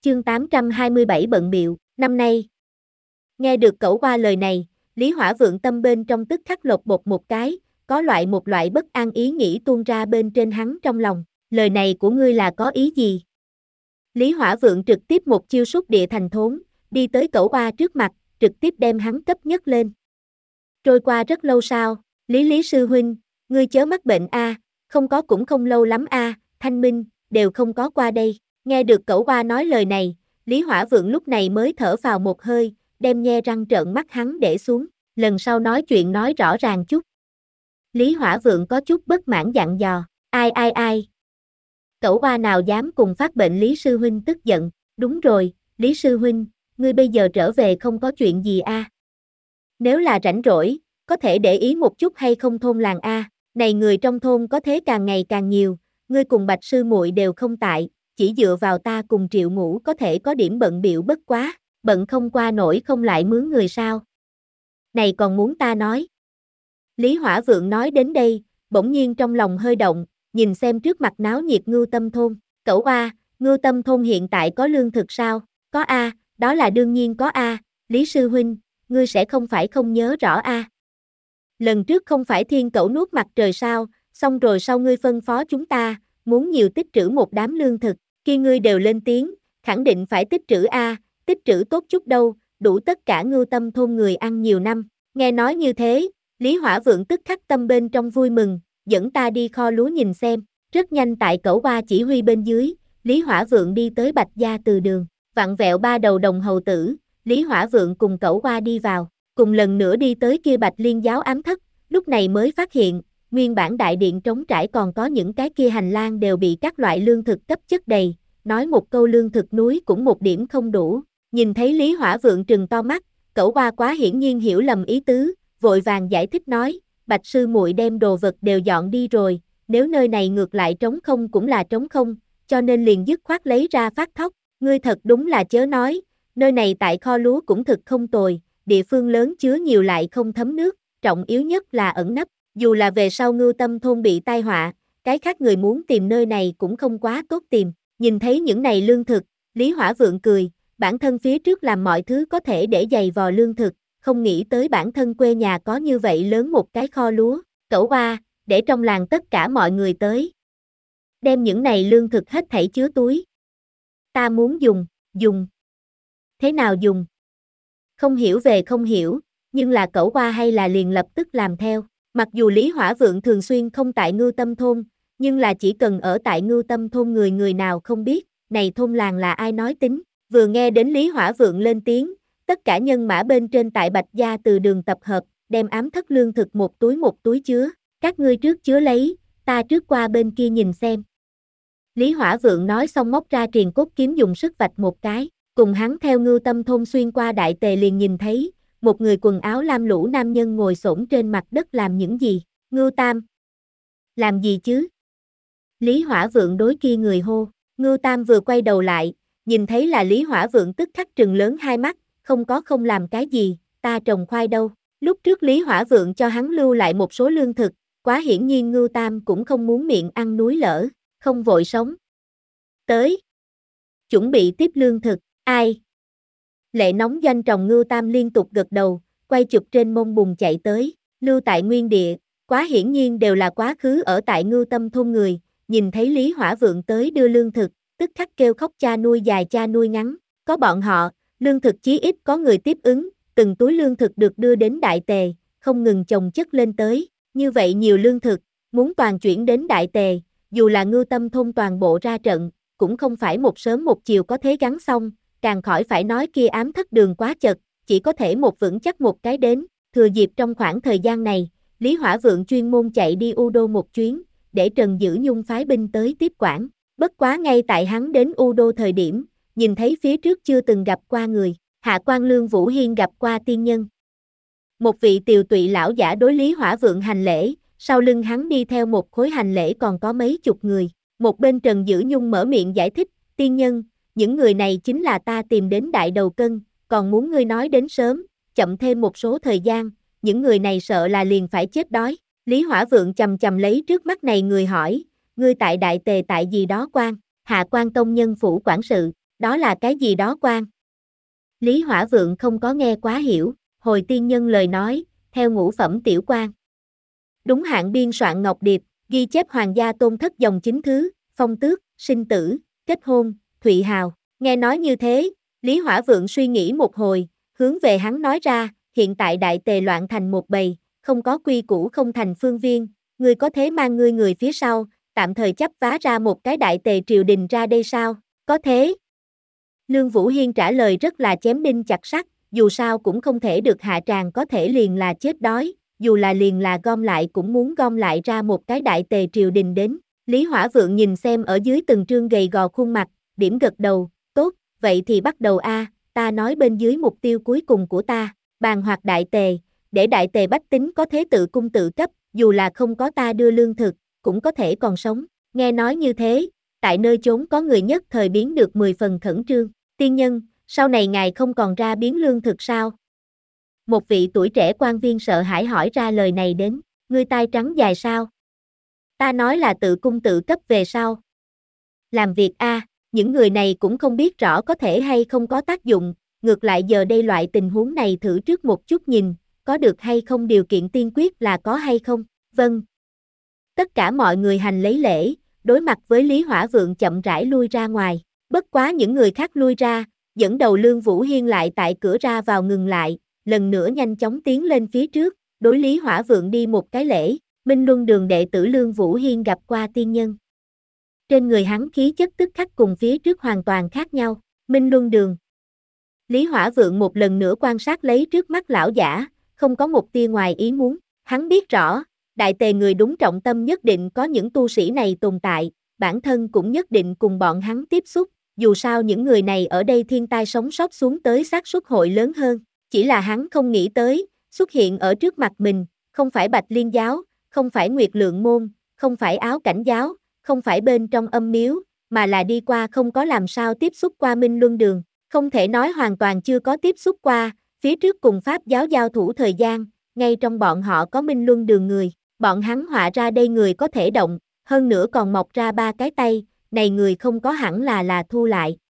Chương 827 bận bịu, năm nay. Nghe được Cẩu Qua lời này, Lý Hỏa Vượng tâm bên trong tức khắc lột bột một cái, có một loại bất an ý nghĩ tuôn ra bên trên hắn trong lòng, lời này của ngươi là có ý gì? Lý Hỏa Vượng trực tiếp một chiêu sút địa thành thốn, đi tới Cẩu Qua trước mặt, trực tiếp đem hắn cấp nhất lên. Trôi qua rất lâu sau, Lý sư huynh, ngươi chớ mắc bệnh a, không có cũng không lâu lắm a, Thanh Minh đều không có qua đây. Nghe được Cẩu Qua nói lời này, Lý Hỏa Vượng lúc này mới thở vào một hơi, đem nhe răng trợn mắt hắn để xuống, lần sau nói chuyện nói rõ ràng chút. Lý Hỏa Vượng có chút bất mãn dặn dò, ai. Cẩu Qua nào dám cùng phát bệnh Lý sư huynh tức giận, đúng rồi, Lý sư huynh, ngươi bây giờ trở về không có chuyện gì a? Nếu là rảnh rỗi, có thể để ý một chút hay không thôn làng a, này người trong thôn có thế càng ngày càng nhiều, ngươi cùng Bạch sư muội đều không tại, chỉ dựa vào ta cùng Triệu Ngũ có thể có điểm bận bịu bất quá, bận không qua nổi không lại mướn người sao? Này còn muốn ta nói? Lý Hỏa Vượng nói đến đây, bỗng nhiên trong lòng hơi động, nhìn xem trước mặt náo nhiệt Ngưu Tâm thôn, Cẩu Qua, Ngưu Tâm thôn hiện tại có lương thực sao? Có a, đó là đương nhiên có a, Lý sư huynh, ngươi sẽ không phải không nhớ rõ a? Lần trước không phải Thiên Cẩu nuốt mặt trời sao, xong rồi sau ngươi phân phó chúng ta, muốn nhiều tích trữ một đám lương thực, khi ngươi đều lên tiếng, khẳng định phải tích trữ a, tích trữ tốt chút đâu, đủ tất cả Ngưu Tâm thôn người ăn nhiều năm. Nghe nói như thế, Lý Hỏa Vượng tức khắc tâm bên trong vui mừng, dẫn ta đi kho lúa nhìn xem. Rất nhanh tại Cẩu Qua chỉ huy bên dưới, Lý Hỏa Vượng đi tới Bạch gia từ đường, vặn vẹo ba đầu đồng hầu tử, Lý Hỏa Vượng cùng Cẩu Qua đi vào, cùng lần nữa đi tới kia Bạch Liên giáo ám thất, lúc này mới phát hiện, nguyên bản đại điện trống trải còn có những cái kia hành lang đều bị các loại lương thực cấp chất đầy, nói một câu lương thực núi cũng một điểm không đủ. Nhìn thấy Lý Hỏa Vượng trừng to mắt, Cẩu Qua quá hiển nhiên hiểu lầm ý tứ, vội vàng giải thích nói, Bạch sư muội đem đồ vật đều dọn đi rồi, nếu nơi này ngược lại trống không cũng là trống không, cho nên liền dứt khoát lấy ra phát thóc, ngươi thật đúng là chớ nói, nơi này tại kho lúa cũng thực không tồi, địa phương lớn chứa nhiều lại không thấm nước, trọng yếu nhất là ẩn nấp, dù là về sau Ngưu Tâm thôn bị tai họa, cái khác người muốn tìm nơi này cũng không quá tốt tìm. Nhìn thấy những này lương thực, Lý Hỏa Vượng cười, bản thân phía trước làm mọi thứ có thể để dày vò lương thực, không nghĩ tới bản thân quê nhà có như vậy lớn một cái kho lúa. Cẩu Qua, để trong làng tất cả mọi người tới. Đem những này lương thực hết thảy chứa túi. Ta muốn dùng. Thế nào dùng? Không hiểu về không hiểu, nhưng là Cẩu Qua hay là liền lập tức làm theo. Mặc dù Lý Hỏa Vượng thường xuyên không tại Ngưu Tâm thôn, nhưng là chỉ cần ở tại Ngưu Tâm thôn người nào không biết, này thôn làng là ai nói tính. Vừa nghe đến Lý Hỏa Vượng lên tiếng, tất cả nhân mã bên trên tại Bạch gia từ đường tập hợp, đem ám thất lương thực một túi chứa, các ngươi trước chứa lấy, ta trước qua bên kia nhìn xem. Lý Hỏa Vượng nói xong móc ra triền cốt kiếm dùng sức vạch một cái, cùng hắn theo Ngưu Tâm thôn xuyên qua đại tề liền nhìn thấy, một người quần áo lam lũ nam nhân ngồi xổm trên mặt đất làm những gì, Ngưu Tam. Làm gì chứ? Lý Hỏa Vượng đối kia người hô, Ngưu Tam vừa quay đầu lại, nhìn thấy là Lý Hỏa Vượng tức khắc trừng lớn hai mắt, không làm cái gì, ta trồng khoai đâu. Lúc trước Lý Hỏa Vượng cho hắn lưu lại một số lương thực, quá hiển nhiên Ngưu Tam cũng không muốn miệng ăn núi lở, không vội sống. Tới. Chuẩn bị tiếp lương thực, ai? Lệ nóng doanh tròng Ngưu Tam liên tục gật đầu, quay chụp trên mông bùng chạy tới, lưu tại nguyên địa, quá hiển nhiên đều là quá khứ ở tại Ngưu Tâm thôn người, nhìn thấy Lý Hỏa Vượng tới đưa lương thực, tức khắc kêu khóc cha nuôi dài cha nuôi ngắn, có bọn họ, lương thực chí ít có người tiếp ứng, từng túi lương thực được đưa đến đại tề, không ngừng chồng chất lên tới, như vậy nhiều lương thực, muốn toàn chuyển đến đại tề, dù là Ngưu Tâm thôn toàn bộ ra trận, cũng không phải một sớm một chiều có thế gắn xong, càng khỏi phải nói kia ám thất đường quá chật, chỉ có thể một vững chắc một cái đến, thừa dịp trong khoảng thời gian này, Lý Hỏa Vượng chuyên môn chạy đi U Đô một chuyến, để Trần Dữ Nhung phái binh tới tiếp quản, bất quá ngay tại hắn đến U Đô thời điểm, nhìn thấy phía trước chưa từng gặp qua người, Hạ Quan Lương Vũ Hiên gặp qua tiên nhân. Một vị tiều tụy lão giả đối Lý Hỏa Vượng hành lễ, sau lưng hắn đi theo một khối hành lễ còn có mấy chục người, một bên Trần Dữ Nhung mở miệng giải thích, tiên nhân, những người này chính là ta tìm đến đại đầu cân, còn muốn ngươi nói đến sớm, chậm thêm một số thời gian, những người này sợ là liền phải chết đói. Lý Hỏa Vượng chầm chầm lấy trước mắt này người hỏi, ngươi tại đại tề tại gì đó quan, Hạ Quan tông nhân phủ quản sự, Đó là cái gì đó quan? Lý Hỏa Vượng không có nghe quá hiểu, hồi tiên nhân lời nói, theo ngũ phẩm tiểu quan. Đúng hạn biên soạn ngọc điệp, ghi chép hoàng gia tôn thất dòng chính thứ, phong tước, sinh tử, kết hôn, thụy hào. Nghe nói như thế, Lý Hỏa Vượng suy nghĩ một hồi, hướng về hắn nói ra, hiện tại đại tề loạn thành một bầy, không có quy củ không thành phương viên, ngươi có thế mang ngươi người phía sau, tạm thời chấp vá ra một cái đại tề triều đình ra đây sao? Có thế. Lương Vũ Hiên trả lời rất là chém đinh chặt sắt, dù sao cũng không thể được hạ tràng có thể liền là chết đói, dù là liền là gom lại cũng muốn gom lại ra một cái đại tề triều đình đến. Lý Hỏa Vượng nhìn xem ở dưới từng trương gầy gò khuôn mặt, điểm gật đầu, tốt, vậy thì bắt đầu a, ta nói bên dưới mục tiêu cuối cùng của ta, bàn hoạt đại tề, để đại tề bách tính có thế tự cung tự cấp, dù là không có ta đưa lương thực, cũng có thể còn sống. Nghe nói như thế, tại nơi chốn có người nhất thời biến được 10 phần khẩn trương. Tiên nhân, sau này ngài không còn ra biến lương thực sao? Một vị tuổi trẻ quan viên sợ hãi hỏi ra lời này đến, ngươi tai trắng dài sao? Ta nói là tự cung tự cấp về sau. Làm việc a, những người này cũng không biết rõ có thể hay không có tác dụng, ngược lại giờ đây loại tình huống này thử trước một chút nhìn, có được hay không điều kiện tiên quyết là có hay không? Vâng. Tất cả mọi người hành lấy lễ, đối mặt với Lý Hỏa Vượng chậm rãi lui ra ngoài. Bất quá những người khác lui ra, dẫn đầu Lương Vũ Hiên lại tại cửa ra vào ngừng lại, lần nữa nhanh chóng tiến lên phía trước, đối Lý Hỏa Vượng đi một cái lễ, Minh Luân Đường đệ tử Lương Vũ Hiên gặp qua tiên nhân. Trên người hắn khí chất tức khắc cùng phía trước hoàn toàn khác nhau, Minh Luân Đường. Lý Hỏa Vượng một lần nữa quan sát lấy trước mắt lão giả, không có một tia ngoài ý muốn, hắn biết rõ, đại tề người đúng trọng tâm nhất định có những tu sĩ này tồn tại, bản thân cũng nhất định cùng bọn hắn tiếp xúc, dù sao những người này ở đây thiên tai sống sót xuống tới xác suất hội lớn hơn, chỉ là hắn không nghĩ tới, xuất hiện ở trước mặt mình, không phải Bạch Liên giáo, không phải Nguyệt Lượng môn, không phải Áo Cảnh giáo, không phải bên trong âm miếu, mà là đi qua không có làm sao tiếp xúc qua Minh Luân Đường, không thể nói hoàn toàn chưa có tiếp xúc qua, phía trước cùng Pháp giáo giao thủ thời gian, ngay trong bọn họ có Minh Luân Đường người, bọn hắn họa ra đây người có thể động, hơn nữa còn mọc ra 3 cái tay, này người không có hẳn là thu lại,